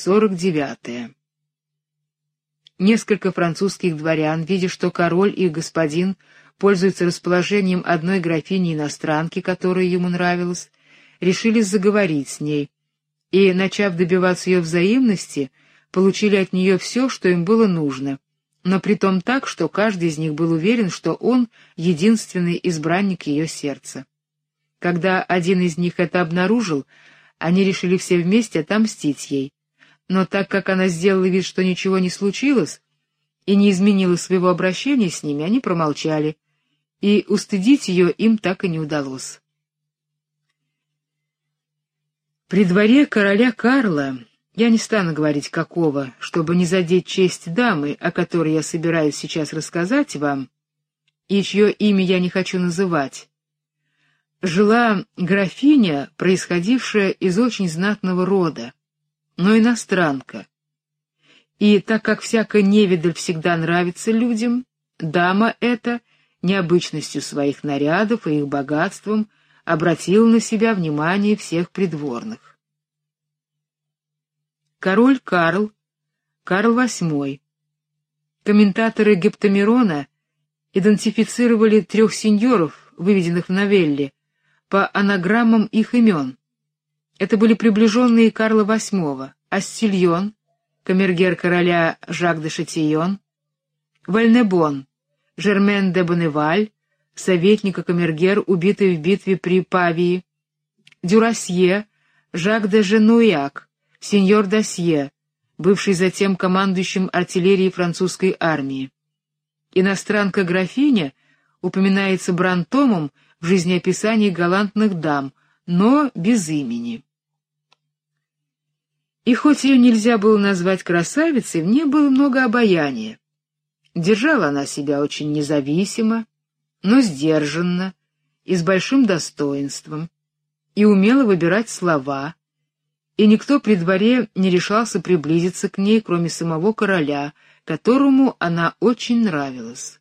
49. Несколько французских дворян, видя, что король их господин пользуется расположением одной графини-иностранки, которая ему нравилась, решили заговорить с ней, и, начав добиваться ее взаимности, получили от нее все, что им было нужно, но притом так, что каждый из них был уверен, что он единственный избранник ее сердца. Когда один из них это обнаружил, они решили все вместе отомстить ей, но так как она сделала вид, что ничего не случилось, и не изменила своего обращения с ними, они промолчали, и устыдить ее им так и не удалось. При дворе короля Карла, я не стану говорить какого, чтобы не задеть честь дамы, о которой я собираюсь сейчас рассказать вам, и чье имя я не хочу называть, жила графиня, происходившая из очень знатного рода, но иностранка. И так как всякая невидаль всегда нравится людям, дама эта, необычностью своих нарядов и их богатством, обратила на себя внимание всех придворных. Король Карл, Карл VIII. Комментаторы Гептамирона идентифицировали 3 сеньоров, выведенных в новелле, по анаграммам их имен. Это были приближенные Карла VIII: Астильон, камергер короля Жак де Шатийон, Вальнебон, Жермен де Бонневаль, советник и камергер, убитый в битве при Павии, Дюрасье, Жак де Женуяк, сеньор Досье, бывший затем командующим артиллерией французской армии. Иностранка-графиня упоминается Брантомом в жизнеописании галантных дам, но без имени. И хоть ее нельзя было назвать красавицей, в ней было много обаяния. Держала она себя очень независимо, но сдержанно и с большим достоинством, и умела выбирать слова, и никто при дворе не решался приблизиться к ней, кроме самого короля, которому она очень нравилась.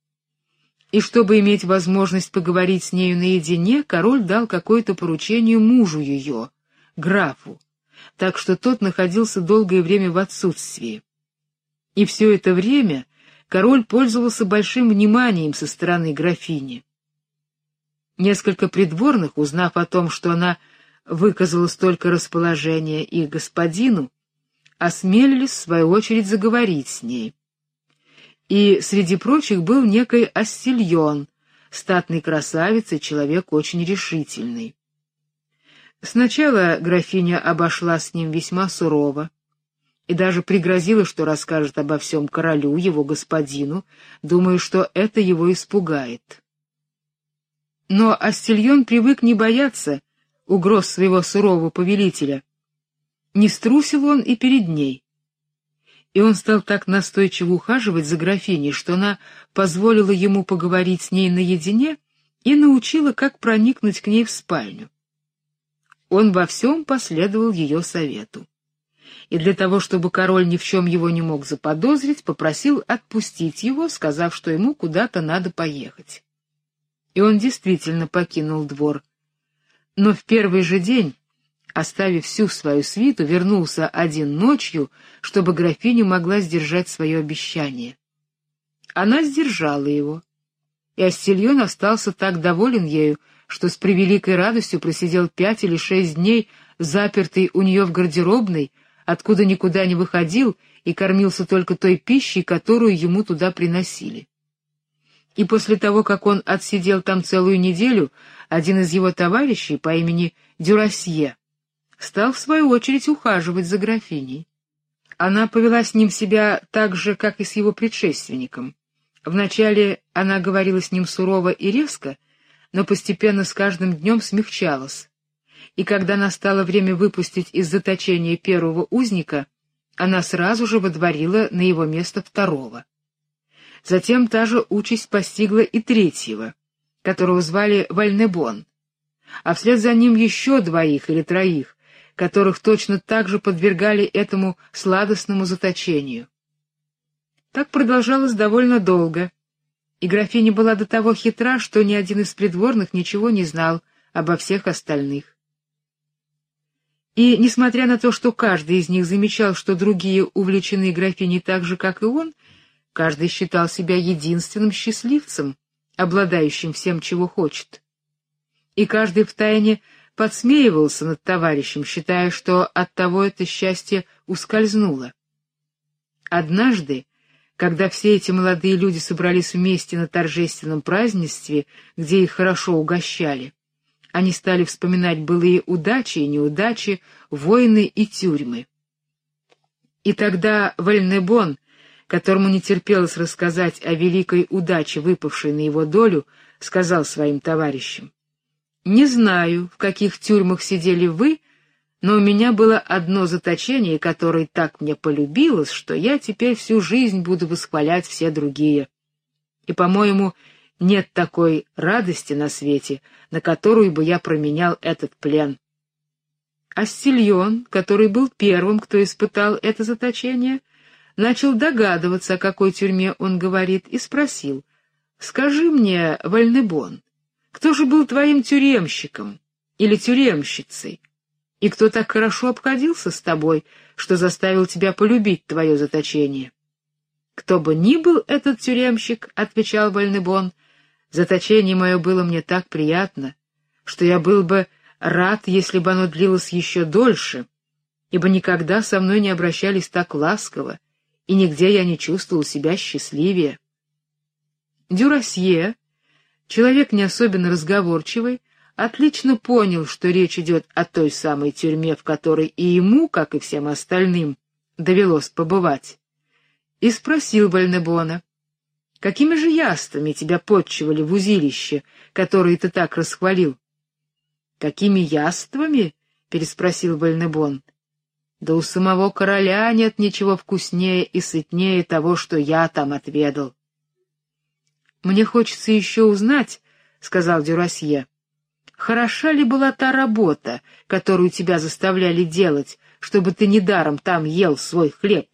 И чтобы иметь возможность поговорить с нею наедине, король дал какое-то поручение мужу ее, графу, так что тот находился долгое время в отсутствии. И все это время король пользовался большим вниманием со стороны графини. Несколько придворных, узнав о том, что она выказала столько расположения их господину, осмелились в свою очередь заговорить с ней. И среди прочих был некий Астильон, статный красавец и человек очень решительный. Сначала графиня обошла с ним весьма сурово и даже пригрозила, что расскажет обо всем королю, его господину, думая, что это его испугает. Но Астильон привык не бояться угроз своего сурового повелителя. Не струсил он и перед ней. И он стал так настойчиво ухаживать за графиней, что она позволила ему поговорить с ней наедине и научила, как проникнуть к ней в спальню. Он во всем последовал ее совету. И для того, чтобы король ни в чем его не мог заподозрить, попросил отпустить его, сказав, что ему куда-то надо поехать. И он действительно покинул двор. Но в первый же день, оставив всю свою свиту, вернулся один ночью, чтобы графиня могла сдержать свое обещание. Она сдержала его, и Астильон остался так доволен ею, что с превеликой радостью просидел 5 или 6 дней, запертый у нее в гардеробной, откуда никуда не выходил и кормился только той пищей, которую ему туда приносили. И после того, как он отсидел там целую неделю, один из его товарищей по имени Дюрасье стал в свою очередь ухаживать за графиней. Она повела с ним себя так же, как и с его предшественником. Вначале она говорила с ним сурово и резко, но постепенно с каждым днем смягчалась. И когда настало время выпустить из заточения первого узника, она сразу же водворила на его место второго. Затем та же участь постигла и третьего, которого звали Вальнебон, а вслед за ним еще 2 или 3, которых точно так же подвергали этому сладостному заточению. Так продолжалось довольно долго, и графиня была до того хитра, что ни один из придворных ничего не знал обо всех остальных. И, несмотря на то, что каждый из них замечал, что другие увлечены графиней так же, как и он, каждый считал себя единственным счастливцем, обладающим всем, чего хочет. И каждый втайне подсмеивался над товарищем, считая, что оттого это счастье ускользнуло. Однажды, когда все эти молодые люди собрались вместе на торжественном празднестве, где их хорошо угощали, они стали вспоминать былые удачи и неудачи, войны и тюрьмы. И тогда Вальнебон, которому не терпелось рассказать о великой удаче, выпавшей на его долю, сказал своим товарищам: «Не знаю, в каких тюрьмах сидели вы, но у меня было одно заточение, которое так мне полюбилось, что я теперь всю жизнь буду восхвалять все другие. И, по-моему, нет такой радости на свете, на которую бы я променял этот плен». Астильон, который был первым, кто испытал это заточение, начал догадываться, о какой тюрьме он говорит, и спросил: «Скажи мне, Вальнебон, кто же был твоим тюремщиком или тюремщицей? И кто так хорошо обходился с тобой, что заставил тебя полюбить твое заточение?» «Кто бы ни был этот тюремщик, — отвечал Вальнебон, — заточение мое было мне так приятно, что я был бы рад, если бы оно длилось еще дольше, ибо никогда со мной не обращались так ласково, и нигде я не чувствовал себя счастливее». Дюрасье, человек не особенно разговорчивый, отлично понял, что речь идет о той самой тюрьме, в которой и ему, как и всем остальным, довелось побывать, и спросил Вальнебона: «Какими же яствами тебя подчивали в узилище, которое ты так расхвалил?» «Какими яствами?» — переспросил Вальнебон. «Да у самого короля нет ничего вкуснее и сытнее того, что я там отведал». «Мне хочется еще узнать, — сказал Дюрасье, — хороша ли была та работа, которую тебя заставляли делать, чтобы ты недаром там ел свой хлеб?»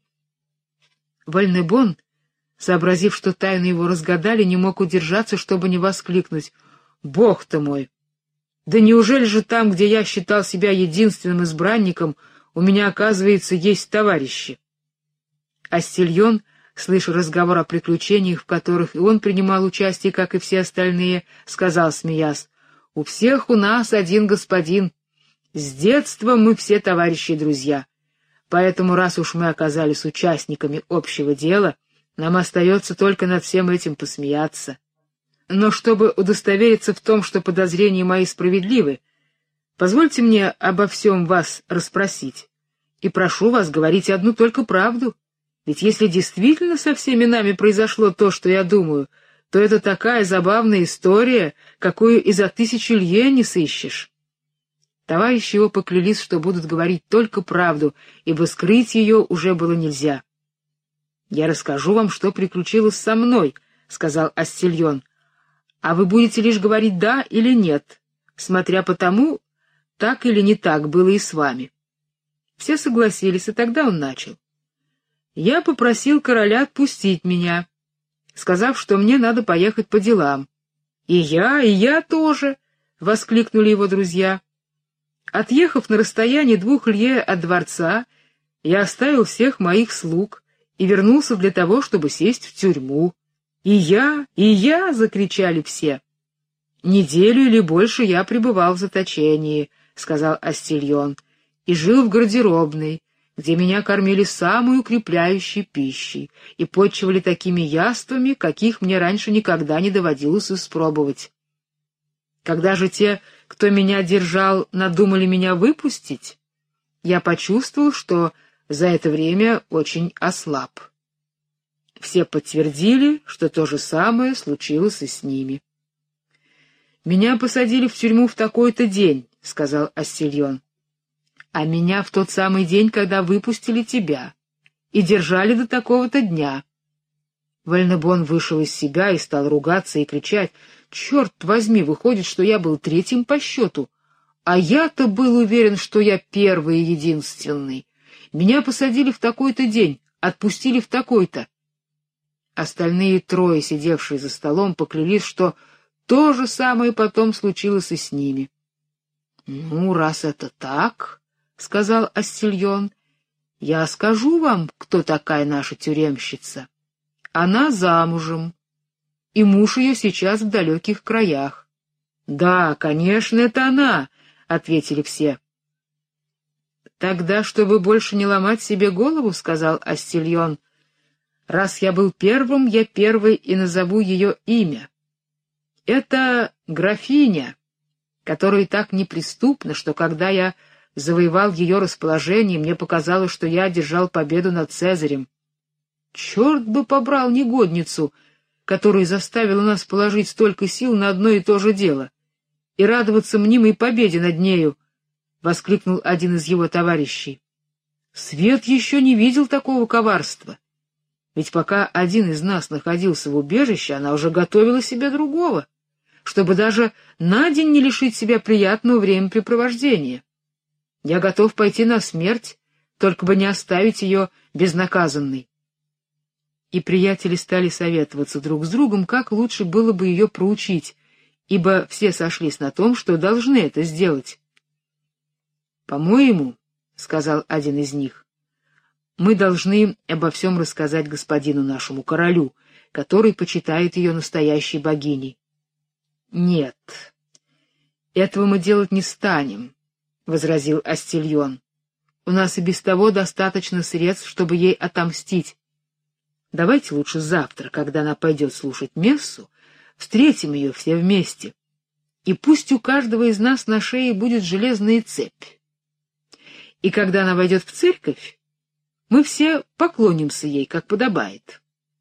Вальнебон, сообразив, что тайну его разгадали, не мог удержаться, чтобы не воскликнуть: «Бог ты мой! Да неужели же там, где я считал себя единственным избранником, у меня, оказывается, есть товарищи?» Астильон, слыша разговор о приключениях, в которых и он принимал участие, как и все остальные, сказал, смеясь: «У всех у нас один господин. С детства мы все товарищи и друзья. Поэтому, раз уж мы оказались участниками общего дела, нам остается только над всем этим посмеяться. Но чтобы удостовериться в том, что подозрения мои справедливы, позвольте мне обо всем вас расспросить, и прошу вас говорить одну только правду. Ведь если действительно со всеми нами произошло то, что я думаю, то это такая забавная история, какую и за 1000 лье не сыщешь». Товарищи его поклялись, что будут говорить только правду, ибо скрыть ее уже было нельзя. «Я расскажу вам, что приключилось со мной», — сказал Астильон, — «а вы будете лишь говорить «да» или «нет», смотря по тому, так или не так было и с вами». Все согласились, и тогда он начал. «Я попросил короля отпустить меня, сказав, что мне надо поехать по делам». И я тоже!» — воскликнули его друзья. Отъехав на расстояние 2 лье от дворца, я оставил всех моих слуг и вернулся для того, чтобы сесть в тюрьму. И я!» — закричали все. «Неделю или больше я пребывал в заточении», — сказал Астильон, — «и жил в гардеробной, где меня кормили самой укрепляющей пищей и подчивали такими яствами, каких мне раньше никогда не доводилось испробовать. Когда же те, кто меня держал, надумали меня выпустить, я почувствовал, что за это время очень ослаб. Все подтвердили, что то же самое случилось и с ними. «Меня посадили в тюрьму в такой-то день», — сказал Астильон, — «а меня в тот самый день, когда выпустили тебя, и держали до такого-то дня». Вальнебон вышел из себя и стал ругаться и кричать: «Черт возьми, выходит, что я был 3-м по счету, а я-то был уверен, что я первый и единственный. Меня посадили в такой-то день, отпустили в такой-то». Остальные 3, сидевшие за столом, поклялись, что то же самое потом случилось и с ними. «Ну, раз это так, сказал Астильон, — я скажу вам, кто такая наша тюремщица. Она замужем, и муж ее сейчас в далеких краях. — Да, конечно, это она, — ответили все. — Тогда, чтобы больше не ломать себе голову, — сказал Астильон, — раз я был первым, я первый и назову ее имя. Это графиня, которая так неприступна, что когда я завоевал ее расположение, мне показалось, что я одержал победу над Цезарем. Черт бы побрал негодницу, которая заставила нас положить столько сил на одно и то же дело и радоваться мнимой победе над нею, — воскликнул один из его товарищей. Свет еще не видел такого коварства. Ведь пока один из нас находился в убежище, она уже готовила себе другого, чтобы даже на день не лишить себя приятного времяпрепровождения. Я готов пойти на смерть, только бы не оставить ее безнаказанной. И приятели стали советоваться друг с другом, как лучше было бы ее проучить, ибо все сошлись на том, что должны это сделать. «По-моему, — сказал один из них, — мы должны обо всем рассказать господину нашему королю, который почитает ее настоящей богиней». «Нет, этого мы делать не станем», — возразил Астильон. «У нас и без того достаточно средств, чтобы ей отомстить. Давайте лучше завтра, когда она пойдет слушать мессу, встретим ее все вместе, и пусть у каждого из нас на шее будет железная цепь. И когда она войдет в церковь, мы все поклонимся ей, как подобает».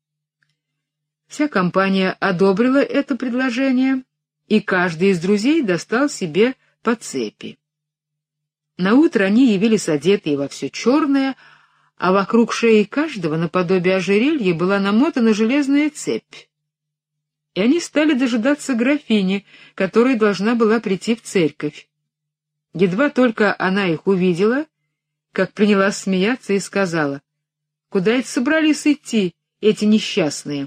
Вся компания одобрила это предложение, и каждый из друзей достал себе по цепи. Наутро они явились одетые во все черное, а вокруг шеи каждого, наподобие ожерелья, была намотана железная цепь. И они стали дожидаться графини, которая должна была прийти в церковь. Едва только она их увидела, как принялась смеяться и сказала: «Куда это собрались идти, эти несчастные?»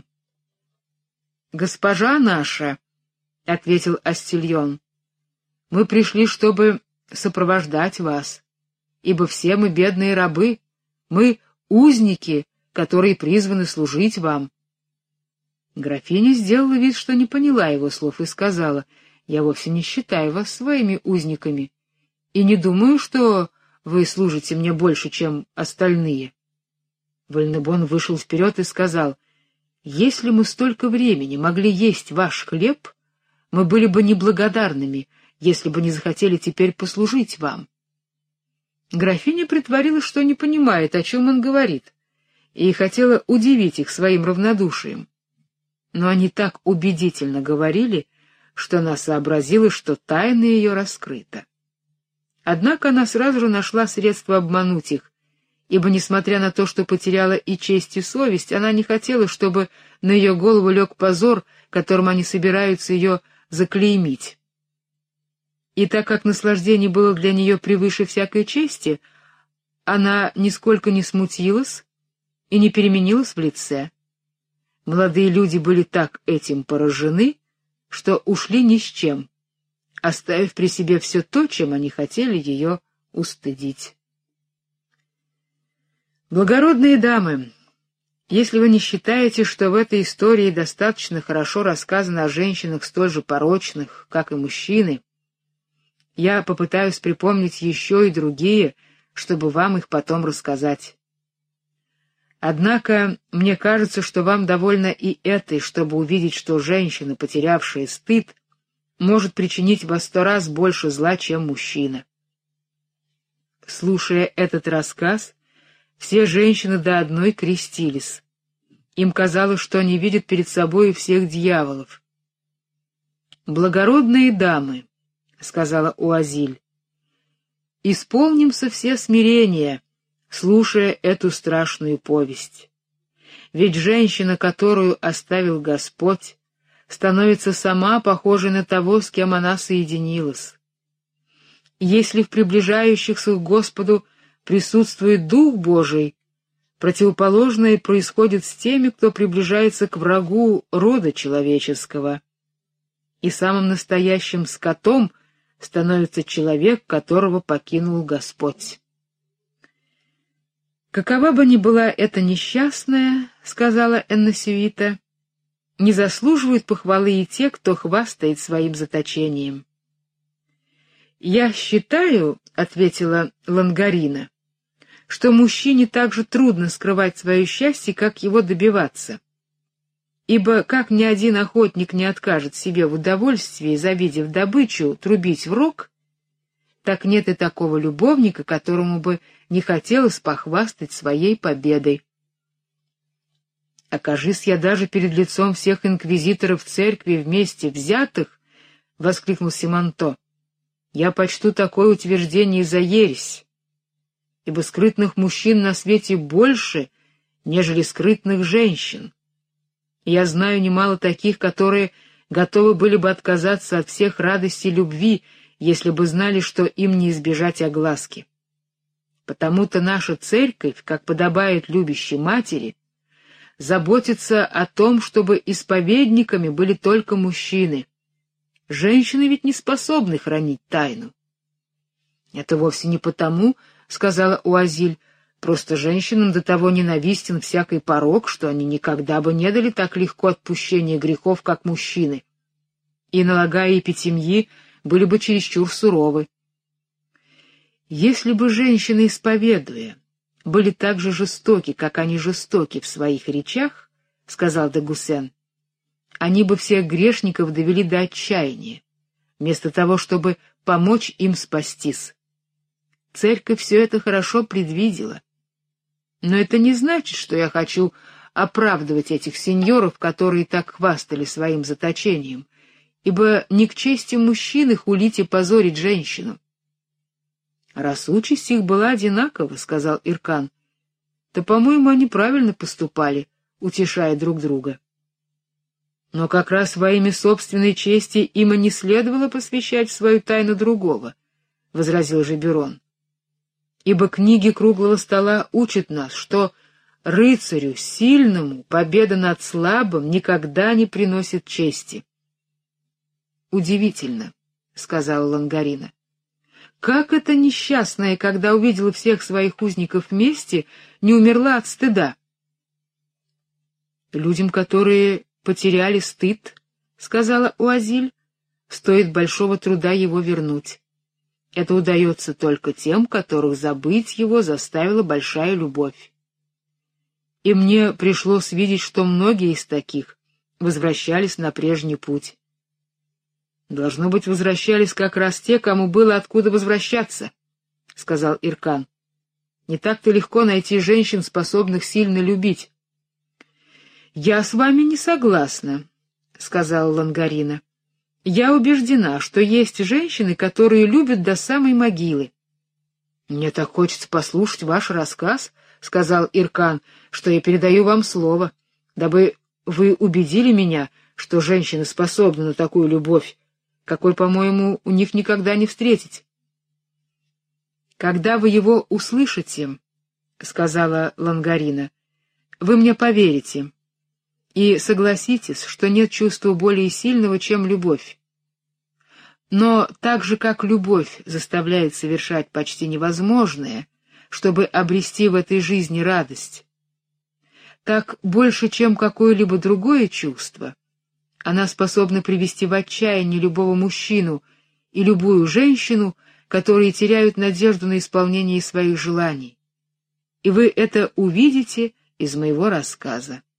«Госпожа наша, — ответил Астильон, — мы пришли, чтобы сопровождать вас, ибо все мы бедные рабы, мы узники, которые призваны служить вам». Графиня сделала вид, что не поняла его слов, и сказала: «Я вовсе не считаю вас своими узниками, и не думаю, что вы служите мне больше, чем остальные». Вальнебон вышел вперед и сказал: «Если мы столько времени могли есть ваш хлеб, мы были бы неблагодарными, если бы не захотели теперь послужить вам». Графиня притворилась, что не понимает, о чем он говорит, и хотела удивить их своим равнодушием. Но они так убедительно говорили, что она сообразила, что тайна ее раскрыта. Однако она сразу же нашла средство обмануть их, ибо, несмотря на то, что потеряла и честь, и совесть, она не хотела, чтобы на ее голову лег позор, которым они собираются ее заклеймить. И так как наслаждение было для нее превыше всякой чести, она нисколько не смутилась и не переменилась в лице. Молодые люди были так этим поражены, что ушли ни с чем, оставив при себе все то, чем они хотели ее устыдить. Благородные дамы, если вы не считаете, что в этой истории достаточно хорошо рассказано о женщинах столь же порочных, как и мужчины, я попытаюсь припомнить еще и другие, чтобы вам их потом рассказать. Однако мне кажется, что вам довольно и этой, чтобы увидеть, что женщина, потерявшая стыд, может причинить во 100 раз больше зла, чем мужчина. Слушая этот рассказ, все женщины до одной крестились. Им казалось, что они видят перед собой всех дьяволов. «Благородные дамы, — сказала Уазиль, — исполнимся все смирения, слушая эту страшную повесть. Ведь женщина, которую оставил Господь, становится сама похожей на того, с кем она соединилась. Если в приближающихся к Господу присутствует Дух Божий, противоположное происходит с теми, кто приближается к врагу рода человеческого. И самым настоящим скотом становится человек, которого покинул Господь». «Какова бы ни была эта несчастная, — сказала Энносюита, — не заслуживают похвалы и те, кто хвастает своим заточением». «Я считаю, — ответила Лангарина, — что мужчине так же трудно скрывать свое счастье, как его добиваться. Ибо как ни один охотник не откажет себе в удовольствии, завидев добычу, трубить в рог, так нет и такого любовника, которому бы не хотелось похвастать своей победой. «Окажись я даже перед лицом всех инквизиторов церкви вместе взятых, — воскликнул Симонто, — я почту такое утверждение за ересь, ибо скрытных мужчин на свете больше, нежели скрытных женщин. Я знаю немало таких, которые готовы были бы отказаться от всех радостей любви, если бы знали, что им не избежать огласки. Потому-то наша церковь, как подобает любящей матери, заботится о том, чтобы исповедниками были только мужчины. Женщины ведь не способны хранить тайну». «Это вовсе не потому, — сказала Уазиль, — просто женщинам до того ненавистен всякий порок, что они никогда бы не дали так легко отпущения грехов, как мужчины, и, налагая эпитемьи, были бы чересчур суровы. Если бы женщины, исповедуя, были так же жестоки, как они жестоки в своих речах, — сказал де Гуссен, — они бы всех грешников довели до отчаяния, вместо того, чтобы помочь им спастись. Церковь все это хорошо предвидела. Но это не значит, что я хочу оправдывать этих сеньоров, которые так хвастали своим заточением, ибо не к чести мужчины хулить и позорить женщину. «Раз участь их была одинакова, — сказал Иркан, — то, по-моему, они правильно поступали, утешая друг друга». «Но как раз во имя собственной чести им и не следовало посвящать в свою тайну другого, — возразил Жеберон. «Ибо книги круглого стола учат нас, что рыцарю сильному победа над слабым никогда не приносит чести». «Удивительно, — сказала Лангарина. — Как эта несчастная, когда увидела всех своих узников вместе, не умерла от стыда?» «Людям, которые потеряли стыд, — сказала Уазиль, — стоит большого труда его вернуть. Это удается только тем, которых забыть его заставила большая любовь. И мне пришлось видеть, что многие из таких возвращались на прежний путь. Должно быть, возвращались как раз те, кому было откуда возвращаться, — сказал Иркан. Не так-то легко найти женщин, способных сильно любить. — Я с вами не согласна, — сказала Лангарина. — Я убеждена, что есть женщины, которые любят до самой могилы. — Мне так хочется послушать ваш рассказ, — сказал Иркан, — что я передаю вам слово, дабы вы убедили меня, что женщины способны на такую любовь, какой, по-моему, у них никогда не встретить. — Когда вы его услышите, — сказала Лангарина, — вы мне поверите и согласитесь, что нет чувства более сильного, чем любовь. Но так же, как любовь заставляет совершать почти невозможное, чтобы обрести в этой жизни радость, так больше, чем какое-либо другое чувство, она способна привести в отчаяние любого мужчину и любую женщину, которые теряют надежду на исполнение своих желаний. И вы это увидите из моего рассказа.